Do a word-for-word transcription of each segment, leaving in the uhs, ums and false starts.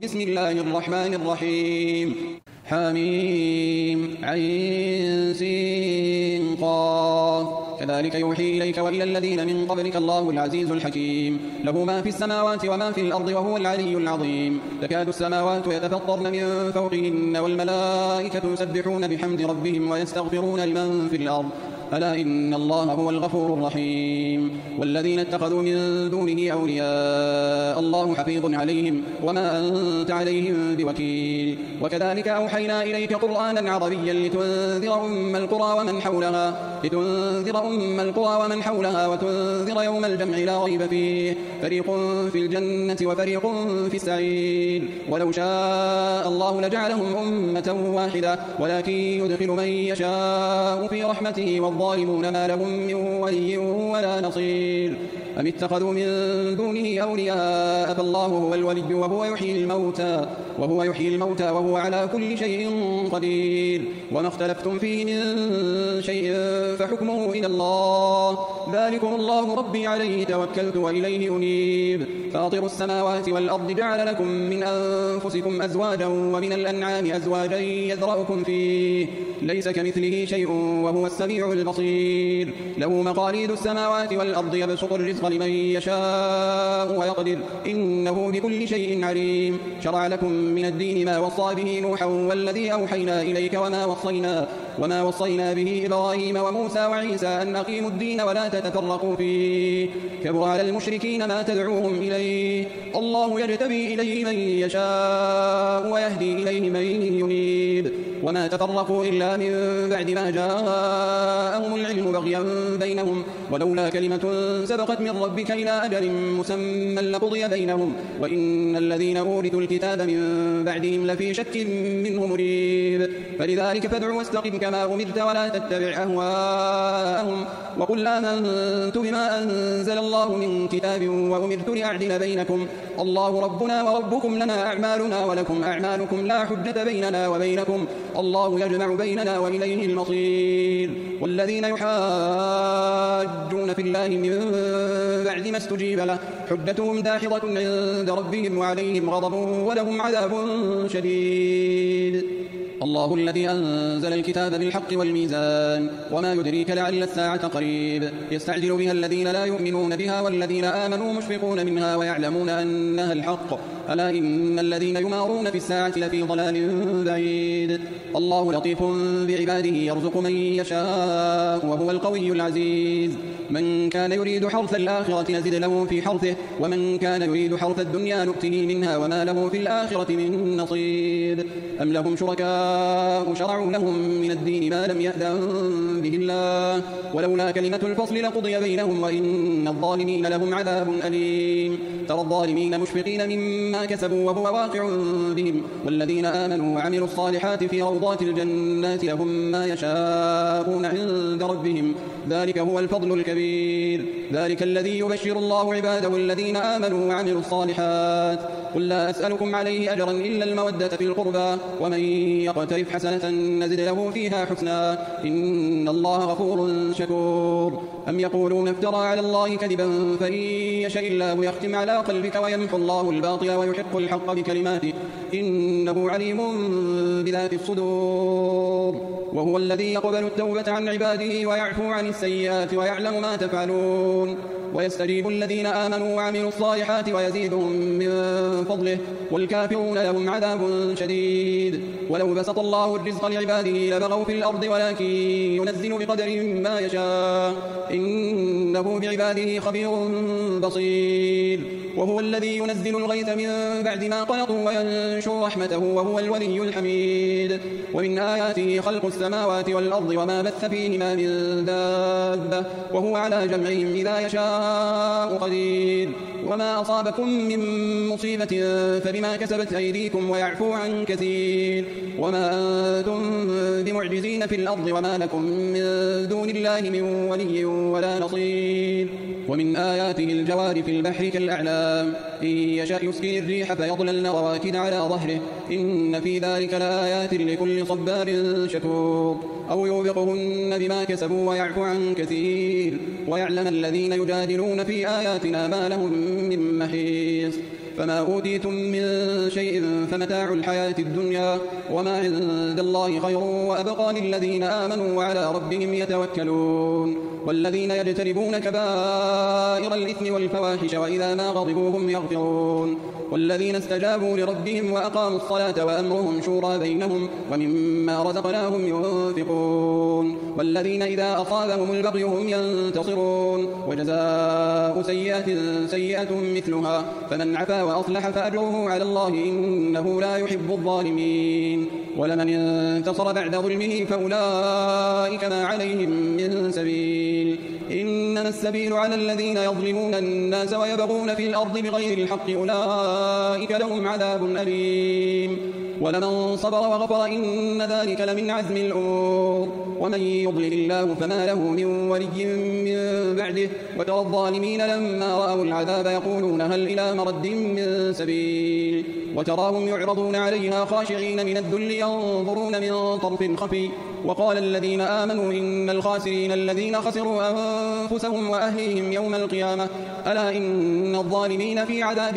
بسم الله الرحمن الرحيم حميم عين سين قاف كذلك يوحي إليك وإلى الذين من قبلك الله العزيز الحكيم له ما في السماوات وما في الأرض وهو العلي العظيم تكاد السماوات يتفطرن من فوقهن والملائكة يسبحون بحمد ربهم ويستغفرون لمن في الأرض ألا إن الله هو الغفور الرحيم والذين اتخذوا من دونه أولياء الله حفيظ عليهم وما أنت عليهم بوكيل وكذلك أوحينا إليك قرآنا عربيا لتنذر أم القرى ومن حولها لتنذر أم القرى ومن حولها وتنذر يوم الجمع لا ريب فيه فريق في الجنة وفريق في السعير ولو شاء الله لجعلهم أمة واحدة ولكن يدخل من يشاء في رحمته والظالمون ما لهم من ولي ولا نصير أم اتخذوا من دونه أولياء فالله هو الولي وهو يحيي الموتى وهو يحيي الموتى وهو على كل شيء قدير وما اختلفتم فيه من شيء فحكمه إلى الله ذلكم الله ربي عليه توكلت وإليه أنيب فاطر السماوات والأرض جعل لكم من أنفسكم أزواجا ومن الأنعام أزواجا يذرأكم فيه ليس كمثله شيء وهو السميع البصير له مقاليد السماوات والأرض يبسط الرزق لمن يشاء ويقدر إنه بكل شيء عليم شرع لكم من الدين ما وصى به نوحا والذي أوحينا إليك وما وصينا وما وصينا به إبراهيم وموسى وعيسى أن أقيموا الدين ولا تتفرقوا فيه كبر على المشركين ما تدعوهم إليه الله يجتبي إليه من يشاء ويهدي إليه من ينيب وما تفرقوا إلا من بعد ما جاءهم العلم بغيا بينهم ولولا كلمة سبقت من ربك إلى أجل مسمى لقضي بينهم وإن الذين أورثوا الكتاب من بعدهم لفي شك منه مريب فلذلك فادع واستقم كما أمرت ولا تتبع أهواءهم وقل آمنت بما أنزل الله من كتاب وأمرت لأعدل بينكم الله ربنا وربكم لنا أعمالنا ولكم أعمالكم لا حجة بيننا وبينكم الله يجمع بيننا وإليه المصير والذين يحاجون في الله من بعد ما استجيب له حجتهم داحضة عند ربهم وعليهم غضب ولهم عذاب شديد الله الذي أنزل الكتاب بالحق والميزان وما يدريك لعل الساعة قريب يستعجل بها الذين لا يؤمنون بها والذين آمنوا مشفقون منها ويعلمون أنها الحق ألا إن الذين يمارون في الساعة لفي ضلال بعيد الله لطيف بعباده يرزق من يشاء وهو القوي العزيز من كان يريد حرث الآخرة نزد له في حرثه ومن كان يريد حرث الدنيا نؤته منها وما له في الآخرة من نصيب أم لهم شركاء شرعوا لهم من الدين ما لم يأذن به الله ولولا كلمة الفصل لقضي بينهم وإن الظالمين لهم عذاب أليم ترى الظالمين مشفقين مما كسبوا وهو واقع بهم والذين آمنوا وعملوا الصالحات في روضات الجنات لهم ما يشاءون عند ربهم ذلك هو الفضل الكبير ذلك الذي يبشر الله عباده الذين آمنوا وعملوا الصالحات قل لا أسألكم عليه أجرا إلا المودة في القربى ومن يقترف حسنة نزد له فيها حسنا إن الله غفور شكور أم يقولون افترى على الله كذبا فإن يشاء الله يختم على قلبك ويمحو الله الباطل ويحق الحق بكلماته إنه عليم بذات الصدور وهو الذي يقبل التوبة عن عباده ويعفو عن السيئات ويعلم ما تفعلون ويستجيب الذين آمنوا وعملوا الصالحات ويزيدهم من فضله والكافرون لهم عذاب شديد ولو بسط الله الرزق لعباده لبغوا في الأرض ولكن ينزل بقدر ما يشاء إنه بعباده خبير بصير وهو الذي ينزل الغيث من بعد ما قنطوا وينشر رحمته وهو الولي الحميد ومن آياته خلق السماوات والأرض وما بث فيهما من دابة وهو على جمعهم إذا يشاء قدير وما أصابكم من مصيبة فبما كسبت أيديكم ويعفو عن كثير وما أنتم بمعجزين في الأرض وما لكم من دون الله من ولي ولا نصير ومن آياته الجوار في البحر كالأعلام إن يشاء يسكن الريح فيضللن رواكد على ظهره إن في ذلك لآيات لكل صبار شكور أو يوبقهن بما كسبوا ويعفو عن كثير ويعلم الذين يجادلون في آياتنا ما لهم من محيص فما أوتيتم من شيء فمتاع الحياة الدنيا وما عند الله خير وأبقى للذين آمنوا وعلى ربهم يتوكلون والذين يجتنبون كبائر الإثم والفواحش وإذا ما غضبوا هم يغفرون والذين استجابوا لربهم وأقاموا الصلاة وأمرهم شورى بينهم ومما رزقناهم ينفقون والذين إذا أصابهم البغي هم ينتصرون وجزاء سيئة سيئة مثلها فمن عفا وأصلح فأجره على الله إنه لا يحب الظالمين ولمن انتصر بعد ظلمه فأولئك ما عليهم من سبيل إنما السبيل على الذين يظلمون الناس ويبغون في الأرض بغير الحق أولئك لهم عذاب أليم ولمن صبر وغفر إن ذلك لمن عزم الأمور ومن يضلل الله فما له من ولي من بعده وترى الظالمين لما رأوا العذاب يقولون هل إلى مرد من سبيل وتراهم يعرضون عليها خاشعين من الذل ينظرون من طرف خفي وقال الذين آمنوا إن الخاسرين الذين خسروا أنفسهم وأهليهم يوم القيامة ألا إن الظالمين في عذاب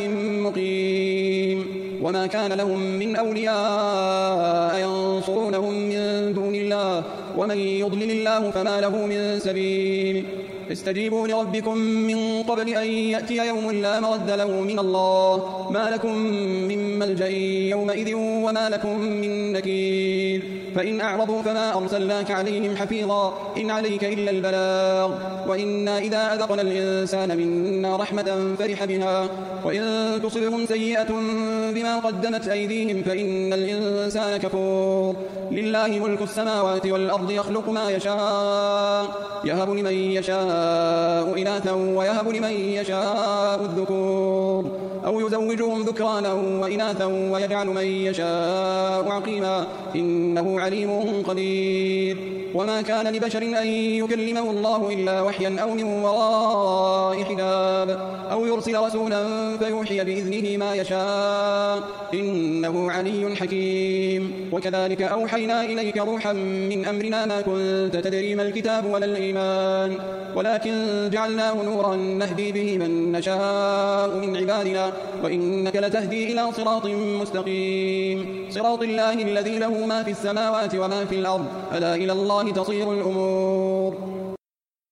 مقيم وما كان لهم من أولياء ينصرونهم من دون الله ومن يضلل الله فما له من سبيل استجيبوا لربكم من قبل أن يأتي يوم لا مرد له من الله ما لكم من ملجأ يومئذ وما لكم من نكير فإن أعرضوا فما أرسلناك عليهم حفيظا إن عليك إلا البلاغ وإنا إذا أذقنا الإنسان منا رحمة فرح بها وإن تصبهم سيئة بما قدمت أيديهم فإن الإنسان كفور لله ملك السماوات والأرض يخلق ما يشاء يهب لمن يشاء إناثا ويهب لمن يشاء الذكور أو يزوجهم ذكرانا وإناثا ويجعل من يشاء عقيما إنه عليم قدير وما كان لبشر أن يكلمه الله إلا وحيا أو من وراء حجاب أو يرسل رسولا فيوحي بإذنه ما يشاء إنه علي حكيم وكذلك أوحينا إليك روحا من أمرنا ما كنت تدري ما الكتاب ولا الإيمان ولكن جعلناه نورا نهدي به من نشاء من عبادنا وإنك لتهدي إلى صراط مستقيم صراط الله الذي له ما في السماوات وما في الأرض ألا إلى الله تصير الأمور